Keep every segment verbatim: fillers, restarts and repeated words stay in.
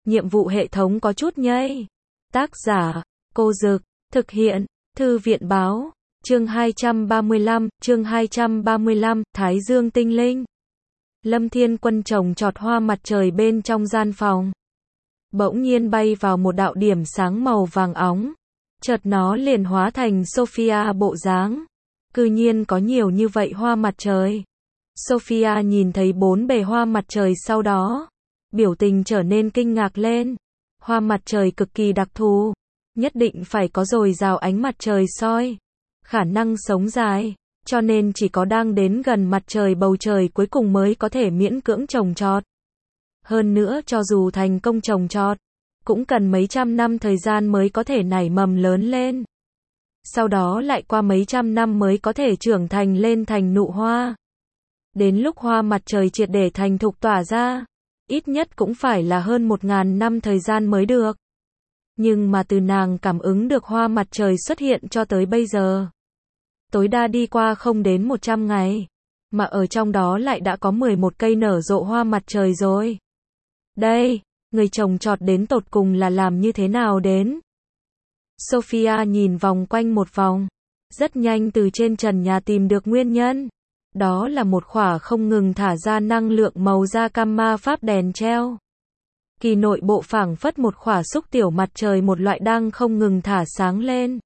nhiệm vụ hệ thống có chút nhây. Tác giả, Cô Dực, thực hiện, Thư viện Báo, chương hai trăm ba mươi lăm, chương hai trăm ba mươi lăm, Thái Dương tinh linh. Lâm Thiên Quân trồng trọt hoa mặt trời bên trong gian phòng. Bỗng nhiên bay vào một đạo điểm sáng màu vàng óng. Chợt nó liền hóa thành Sophia bộ dáng. Cư nhiên có nhiều như vậy hoa mặt trời. Sophia nhìn thấy bốn bề hoa mặt trời sau đó. Biểu tình trở nên kinh ngạc lên. Hoa mặt trời cực kỳ đặc thù. Nhất định phải có dồi dào ánh mặt trời soi. Khả năng sống dài. Cho nên chỉ có đang đến gần mặt trời bầu trời cuối cùng mới có thể miễn cưỡng trồng trọt. Hơn nữa cho dù thành công trồng trọt, cũng cần mấy trăm năm thời gian mới có thể nảy mầm lớn lên. Sau đó lại qua mấy trăm năm mới có thể trưởng thành lên thành nụ hoa. Đến lúc hoa mặt trời triệt để thành thục tỏa ra, ít nhất cũng phải là hơn một ngàn năm thời gian mới được. Nhưng mà từ nàng cảm ứng được hoa mặt trời xuất hiện cho tới bây giờ, tối đa đi qua không đến một trăm ngày, mà ở trong đó lại đã có mười một cây nở rộ hoa mặt trời rồi. Đây, người trồng trọt đến tột cùng là làm như thế nào đến? Sophia nhìn vòng quanh một vòng, rất nhanh từ trên trần nhà tìm được nguyên nhân. Đó là một khỏa không ngừng thả ra năng lượng màu da cam ma pháp đèn treo. Kỳ nội bộ phảng phất một khỏa xúc tiểu mặt trời một loại đang không ngừng thả sáng lên.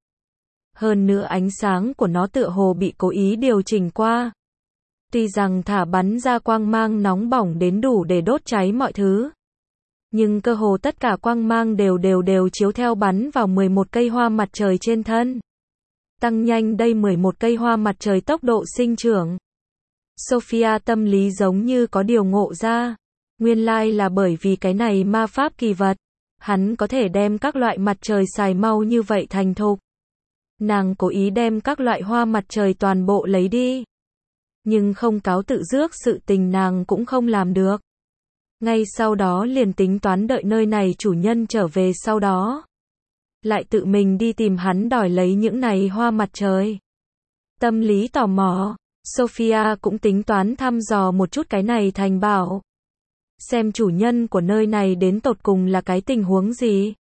Hơn nữa ánh sáng của nó tựa hồ bị cố ý điều chỉnh qua. Tuy rằng thả bắn ra quang mang nóng bỏng đến đủ để đốt cháy mọi thứ, nhưng cơ hồ tất cả quang mang đều đều đều chiếu theo bắn vào mười một cây hoa mặt trời trên thân. Tăng nhanh đây mười một cây hoa mặt trời tốc độ sinh trưởng. Sophia tâm lý giống như có điều ngộ ra. Nguyên lai là bởi vì cái này ma pháp kỳ vật. Hắn có thể đem các loại mặt trời xài mau như vậy thành thục. Nàng cố ý đem các loại hoa mặt trời toàn bộ lấy đi. Nhưng không cáo tự rước sự tình nàng cũng không làm được. Ngay sau đó liền tính toán đợi nơi này chủ nhân trở về sau đó. Lại tự mình đi tìm hắn đòi lấy những này hoa mặt trời. Tâm lý tò mò, Sophia cũng tính toán thăm dò một chút cái này thành bảo. Xem chủ nhân của nơi này đến tột cùng là cái tình huống gì.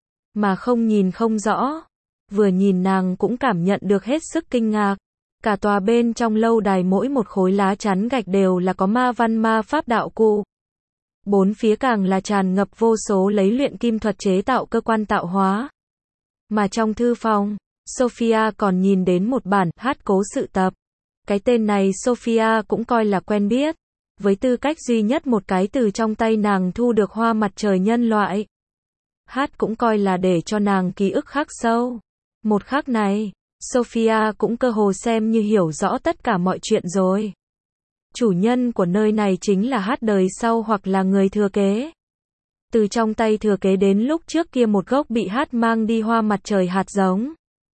Mà không nhìn không rõ. Vừa nhìn nàng cũng cảm nhận được hết sức kinh ngạc. Cả tòa bên trong lâu đài mỗi một khối lá chắn gạch đều là có ma văn ma pháp đạo cụ. Bốn phía càng là tràn ngập vô số lấy luyện kim thuật chế tạo cơ quan tạo hóa. Mà trong thư phòng, Sophia còn nhìn đến một bản hát cố sự tập. Cái tên này Sophia cũng coi là quen biết. Với tư cách duy nhất một cái từ trong tay nàng thu được hoa mặt trời nhân loại. Hát cũng coi là để cho nàng ký ức khắc sâu. Một khắc này, Sophia cũng cơ hồ xem như hiểu rõ tất cả mọi chuyện rồi. Chủ nhân của nơi này chính là Hát đời sau hoặc là người thừa kế. Từ trong tay thừa kế đến lúc trước kia một gốc bị Hát mang đi hoa mặt trời hạt giống.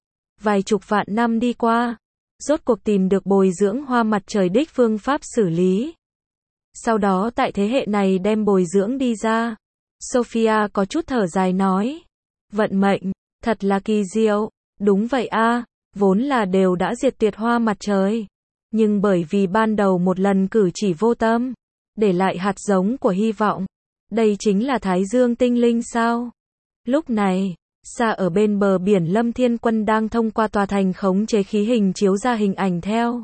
Vài chục vạn năm đi qua, rốt cuộc tìm được bồi dưỡng hoa mặt trời đích phương pháp xử lý. Sau đó tại thế hệ này đem bồi dưỡng đi ra. Sophia có chút thở dài nói. Vận mệnh, thật là kỳ diệu. Đúng vậy a, vốn là đều đã diệt tuyệt hoa mặt trời. Nhưng bởi vì ban đầu một lần cử chỉ vô tâm, để lại hạt giống của hy vọng. Đây chính là Thái Dương tinh linh sao? Lúc này, xa ở bên bờ biển Lâm Thiên Quân đang thông qua tòa thành khống chế khí hình chiếu ra hình ảnh theo.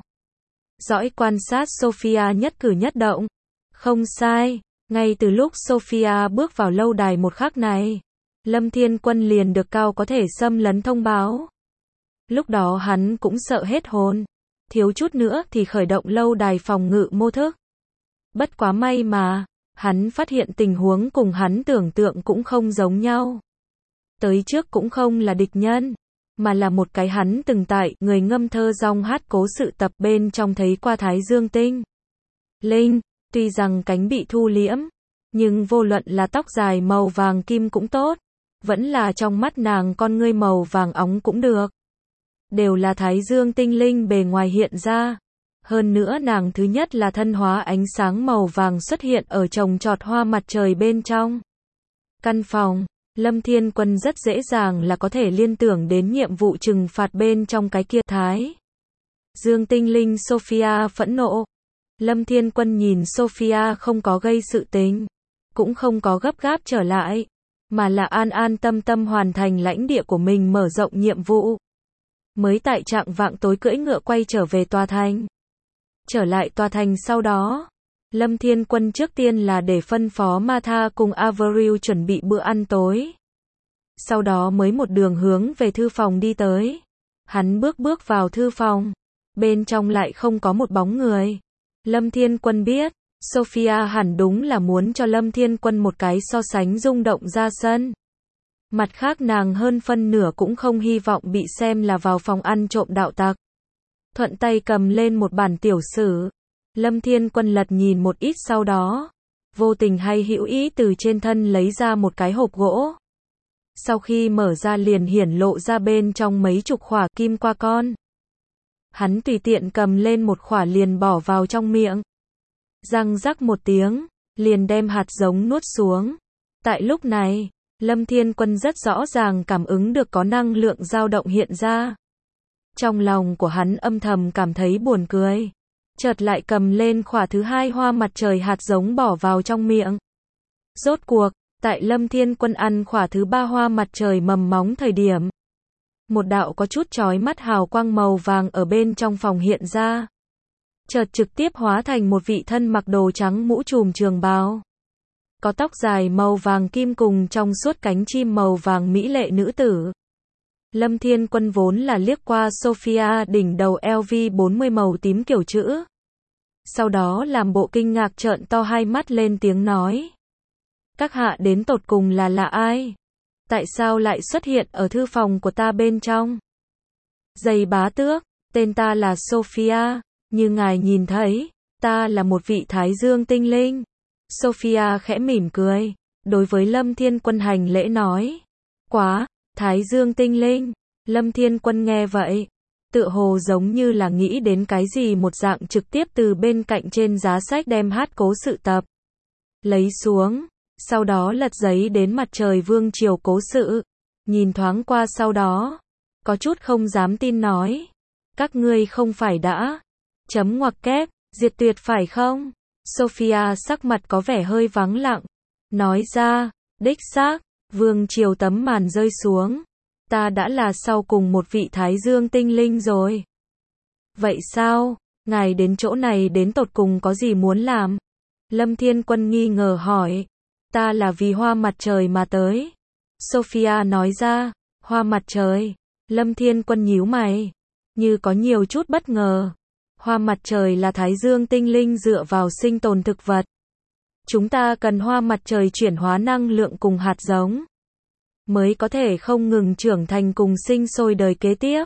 Dõi quan sát Sophia nhất cử nhất động. Không sai, ngay từ lúc Sophia bước vào lâu đài một khắc này, Lâm Thiên Quân liền được cao có thể xâm lấn thông báo. Lúc đó hắn cũng sợ hết hồn, thiếu chút nữa thì khởi động lâu đài phòng ngự mô thức. Bất quá may mà, hắn phát hiện tình huống cùng hắn tưởng tượng cũng không giống nhau. Tới trước cũng không là địch nhân, mà là một cái hắn từng tại người ngâm thơ rong hát cố sự tập bên trong thấy qua Thái Dương tinh linh. Tuy rằng cánh bị thu liễm, nhưng vô luận là tóc dài màu vàng kim cũng tốt, vẫn là trong mắt nàng con ngươi màu vàng óng cũng được. Đều là Thái Dương tinh linh bề ngoài hiện ra. Hơn nữa nàng thứ nhất là thân hóa ánh sáng màu vàng xuất hiện ở trồng trọt hoa mặt trời bên trong. Căn phòng, Lâm Thiên Quân rất dễ dàng là có thể liên tưởng đến nhiệm vụ trừng phạt bên trong cái kia Thái Dương tinh linh Sophia phẫn nộ. Lâm Thiên Quân nhìn Sophia không có gây sự tình, cũng không có gấp gáp trở lại, mà là an an tâm tâm hoàn thành lãnh địa của mình, mở rộng nhiệm vụ. Mới tại trạng vạng tối cưỡi ngựa quay trở về tòa thành. Trở lại tòa thành sau đó, Lâm Thiên Quân trước tiên là để phân phó Martha cùng Avril chuẩn bị bữa ăn tối. Sau đó mới một đường hướng về thư phòng đi tới. Hắn bước bước vào thư phòng. Bên trong lại không có một bóng người. Lâm Thiên Quân biết, Sophia hẳn đúng là muốn cho Lâm Thiên Quân một cái so sánh rung động ra sân. Mặt khác nàng hơn phân nửa cũng không hy vọng bị xem là vào phòng ăn trộm đạo tặc. Thuận tay cầm lên một bản tiểu sử. Lâm Thiên Quân lật nhìn một ít sau đó. Vô tình hay hữu ý từ trên thân lấy ra một cái hộp gỗ. Sau khi mở ra liền hiển lộ ra bên trong mấy chục khỏa kim qua con. Hắn tùy tiện cầm lên một khỏa liền bỏ vào trong miệng. Răng rắc một tiếng, liền đem hạt giống nuốt xuống. Tại lúc này, Lâm Thiên Quân rất rõ ràng cảm ứng được có năng lượng dao động hiện ra. Trong lòng của hắn âm thầm cảm thấy buồn cười. Chợt lại cầm lên khỏa thứ hai hoa mặt trời hạt giống bỏ vào trong miệng. Rốt cuộc, tại Lâm Thiên Quân ăn khỏa thứ ba hoa mặt trời mầm móng thời điểm. Một đạo có chút chói mắt hào quang màu vàng ở bên trong phòng hiện ra. Chợt trực tiếp hóa thành một vị thân mặc đồ trắng mũ trùm trường bào. Có tóc dài màu vàng kim cùng trong suốt cánh chim màu vàng mỹ lệ nữ tử. Lâm Thiên Quân vốn là liếc qua Sophia đỉnh đầu L V bốn mươi màu tím kiểu chữ. Sau đó làm bộ kinh ngạc trợn to hai mắt lên tiếng nói. Các hạ đến tột cùng là là ai? Tại sao lại xuất hiện ở thư phòng của ta bên trong? Dày bá tước, tên ta là Sophia, như ngài nhìn thấy, ta là một vị thái dương tinh linh. Sophia khẽ mỉm cười, đối với Lâm Thiên Quân hành lễ nói. Quá, thái dương tinh linh. Lâm Thiên Quân nghe vậy, tựa hồ giống như là nghĩ đến cái gì một dạng trực tiếp từ bên cạnh trên giá sách đem hát cố sự tập. Lấy xuống. Sau đó lật giấy đến mặt trời vương triều cố sự. Nhìn thoáng qua sau đó. Có chút không dám tin nói. Các ngươi không phải đã. Chấm ngoặc kép. Diệt tuyệt phải không? Sophia sắc mặt có vẻ hơi vắng lặng. Nói ra. Đích xác. Vương triều tấm màn rơi xuống. Ta đã là sau cùng một vị thái dương tinh linh rồi. Vậy sao? Ngài đến chỗ này đến tột cùng có gì muốn làm? Lâm Thiên Quân nghi ngờ hỏi. Ta là vì hoa mặt trời mà tới. Sophia nói ra. Hoa mặt trời. Lâm Thiên Quân nhíu mày. Như có nhiều chút bất ngờ. Hoa mặt trời là thái dương tinh linh dựa vào sinh tồn thực vật. Chúng ta cần hoa mặt trời chuyển hóa năng lượng cùng hạt giống. Mới có thể không ngừng trưởng thành cùng sinh sôi đời kế tiếp.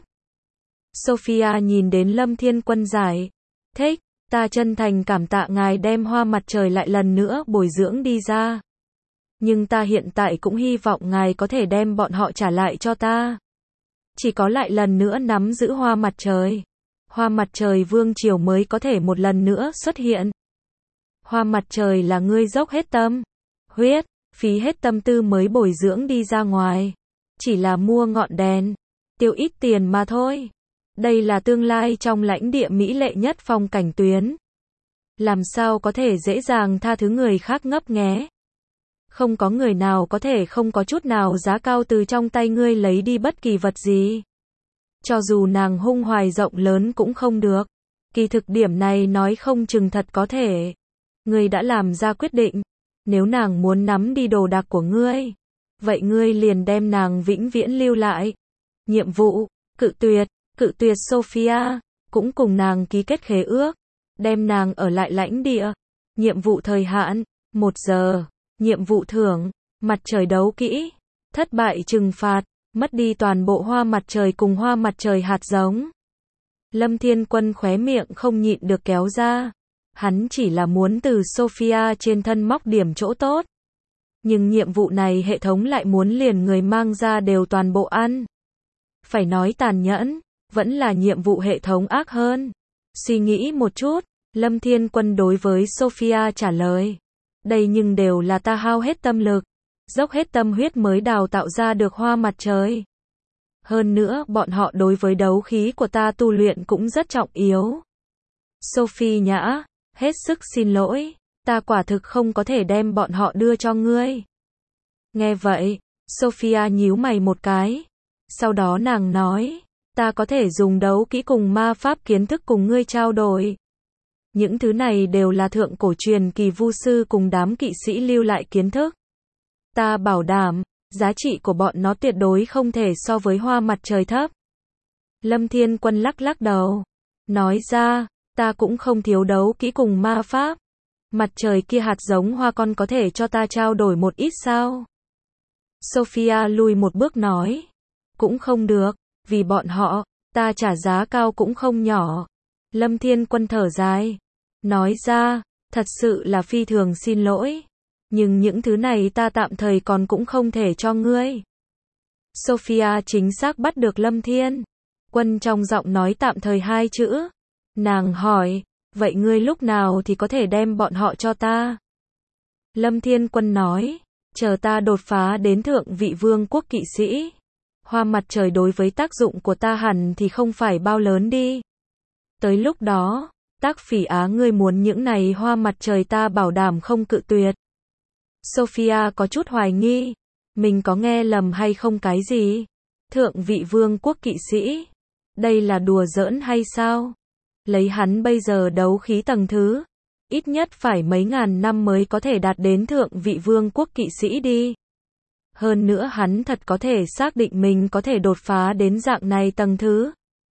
Sophia nhìn đến Lâm Thiên Quân giải. Thích, ta chân thành cảm tạ ngài đem hoa mặt trời lại lần nữa bồi dưỡng đi ra. Nhưng ta hiện tại cũng hy vọng ngài có thể đem bọn họ trả lại cho ta. Chỉ có lại lần nữa nắm giữ hoa mặt trời. Hoa mặt trời vương triều mới có thể một lần nữa xuất hiện. Hoa mặt trời là ngươi dốc hết tâm, huyết, phí hết tâm tư mới bồi dưỡng đi ra ngoài. Chỉ là mua ngọn đèn, tiêu ít tiền mà thôi. Đây là tương lai trong lãnh địa mỹ lệ nhất phong cảnh tuyến. Làm sao có thể dễ dàng tha thứ người khác ngấp nghé. Không có người nào có thể không có chút nào giá cao từ trong tay ngươi lấy đi bất kỳ vật gì. Cho dù nàng hung hoài rộng lớn cũng không được. Kỳ thực điểm này nói không chừng thật có thể. Ngươi đã làm ra quyết định. Nếu nàng muốn nắm đi đồ đạc của ngươi, vậy ngươi liền đem nàng vĩnh viễn lưu lại. Nhiệm vụ, cự tuyệt, cự tuyệt Sophia, cũng cùng nàng ký kết khế ước. Đem nàng ở lại lãnh địa. Nhiệm vụ thời hạn, một giờ. Nhiệm vụ thưởng, mặt trời đấu kỹ. Thất bại trừng phạt, mất đi toàn bộ hoa mặt trời cùng hoa mặt trời hạt giống. Lâm Thiên Quân khóe miệng không nhịn được kéo ra. Hắn chỉ là muốn từ Sophia trên thân móc điểm chỗ tốt. Nhưng nhiệm vụ này hệ thống lại muốn liền người mang ra đều toàn bộ ăn. Phải nói tàn nhẫn, vẫn là nhiệm vụ hệ thống ác hơn. Suy nghĩ một chút, Lâm Thiên Quân đối với Sophia trả lời. Đây nhưng đều là ta hao hết tâm lực, dốc hết tâm huyết mới đào tạo ra được hoa mặt trời. Hơn nữa, bọn họ đối với đấu khí của ta tu luyện cũng rất trọng yếu. Sophie nhã, hết sức xin lỗi, ta quả thực không có thể đem bọn họ đưa cho ngươi. Nghe vậy, Sophia nhíu mày một cái. Sau đó nàng nói, ta có thể dùng đấu kỹ cùng ma pháp kiến thức cùng ngươi trao đổi. Những thứ này đều là thượng cổ truyền kỳ vu sư cùng đám kỵ sĩ lưu lại kiến thức. Ta bảo đảm, giá trị của bọn nó tuyệt đối không thể so với hoa mặt trời thấp. Lâm Thiên Quân lắc lắc đầu, nói ra, ta cũng không thiếu đấu kỹ cùng ma pháp. Mặt trời kia hạt giống hoa con có thể cho ta trao đổi một ít sao? Sophia lùi một bước nói, cũng không được, vì bọn họ, ta trả giá cao cũng không nhỏ. Lâm Thiên Quân thở dài, nói ra, thật sự là phi thường xin lỗi, nhưng những thứ này ta tạm thời còn cũng không thể cho ngươi. Sophia chính xác bắt được Lâm Thiên Quân trong giọng nói tạm thời hai chữ. Nàng hỏi, vậy ngươi lúc nào thì có thể đem bọn họ cho ta? Lâm Thiên Quân nói, chờ ta đột phá đến thượng vị vương quốc kỵ sĩ. Hoa mặt trời đối với tác dụng của ta hẳn thì không phải bao lớn đi. Tới lúc đó, Tác Phỉ Á ngươi muốn những này hoa mặt trời ta bảo đảm không cự tuyệt. Sophia có chút hoài nghi, mình có nghe lầm hay không cái gì? Thượng vị vương quốc kỵ sĩ? Đây là đùa giỡn hay sao? Lấy hắn bây giờ đấu khí tầng thứ, ít nhất phải mấy ngàn năm mới có thể đạt đến thượng vị vương quốc kỵ sĩ đi. Hơn nữa hắn thật có thể xác định mình có thể đột phá đến dạng này tầng thứ.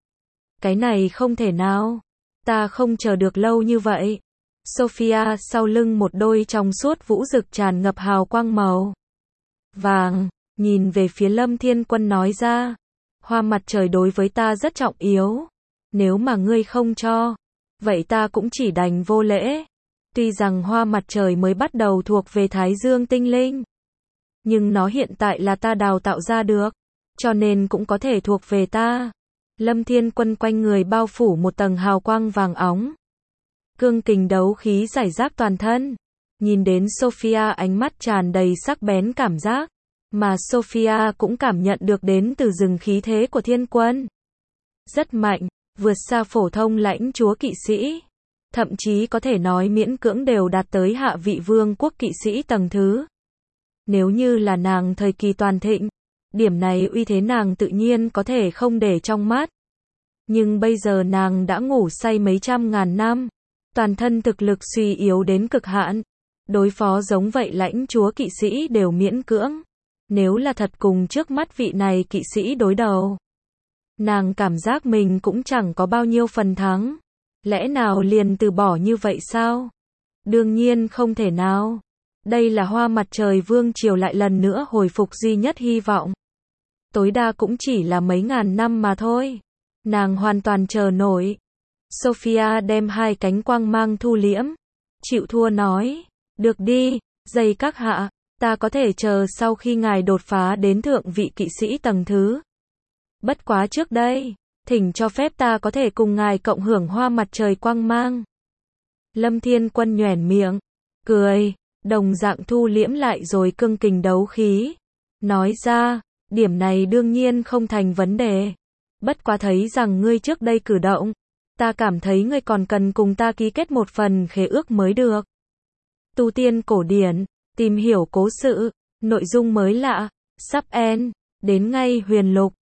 Cái này không thể nào. Ta không chờ được lâu như vậy. Sophia sau lưng một đôi trong suốt vũ rực tràn ngập hào quang màu vàng, nhìn về phía Lâm Thiên Quân nói ra, hoa mặt trời đối với ta rất trọng yếu. Nếu mà ngươi không cho, vậy ta cũng chỉ đành vô lễ. Tuy rằng hoa mặt trời mới bắt đầu thuộc về Thái Dương tinh linh, nhưng nó hiện tại là ta đào tạo ra được, cho nên cũng có thể thuộc về ta. Lâm Thiên Quân quanh người bao phủ một tầng hào quang vàng óng. Cương kình đấu khí rải rác toàn thân. Nhìn đến Sophia ánh mắt tràn đầy sắc bén cảm giác, mà Sophia cũng cảm nhận được đến từ rừng khí thế của Thiên Quân. Rất mạnh, vượt xa phổ thông lãnh chúa kỵ sĩ. Thậm chí có thể nói miễn cưỡng đều đạt tới hạ vị vương quốc kỵ sĩ tầng thứ. Nếu như là nàng thời kỳ toàn thịnh, điểm này uy thế nàng tự nhiên có thể không để trong mắt. Nhưng bây giờ nàng đã ngủ say mấy trăm ngàn năm, toàn thân thực lực suy yếu đến cực hạn. Đối phó giống vậy lãnh chúa kỵ sĩ đều miễn cưỡng. Nếu là thật cùng trước mắt vị này kỵ sĩ đối đầu, nàng cảm giác mình cũng chẳng có bao nhiêu phần thắng. Lẽ nào liền từ bỏ như vậy sao? Đương nhiên không thể nào. Đây là hoa mặt trời vương triều lại lần nữa hồi phục duy nhất hy vọng. Tối đa cũng chỉ là mấy ngàn năm mà thôi. Nàng hoàn toàn chờ nổi. Sophia đem hai cánh quang mang thu liễm. Chịu thua nói. Được đi, dây các hạ. Ta có thể chờ sau khi ngài đột phá đến thượng vị kỵ sĩ tầng thứ. Bất quá trước đây, thỉnh cho phép ta có thể cùng ngài cộng hưởng hoa mặt trời quang mang. Lâm Thiên Quân nhoẻn miệng, cười, đồng dạng thu liễm lại rồi cương kình đấu khí. Nói ra, điểm này đương nhiên không thành vấn đề. Bất quá thấy rằng ngươi trước đây cử động, ta cảm thấy ngươi còn cần cùng ta ký kết một phần khế ước mới được. Tu tiên cổ điển, tìm hiểu cố sự, nội dung mới lạ, sắp end, đến ngay huyền lục.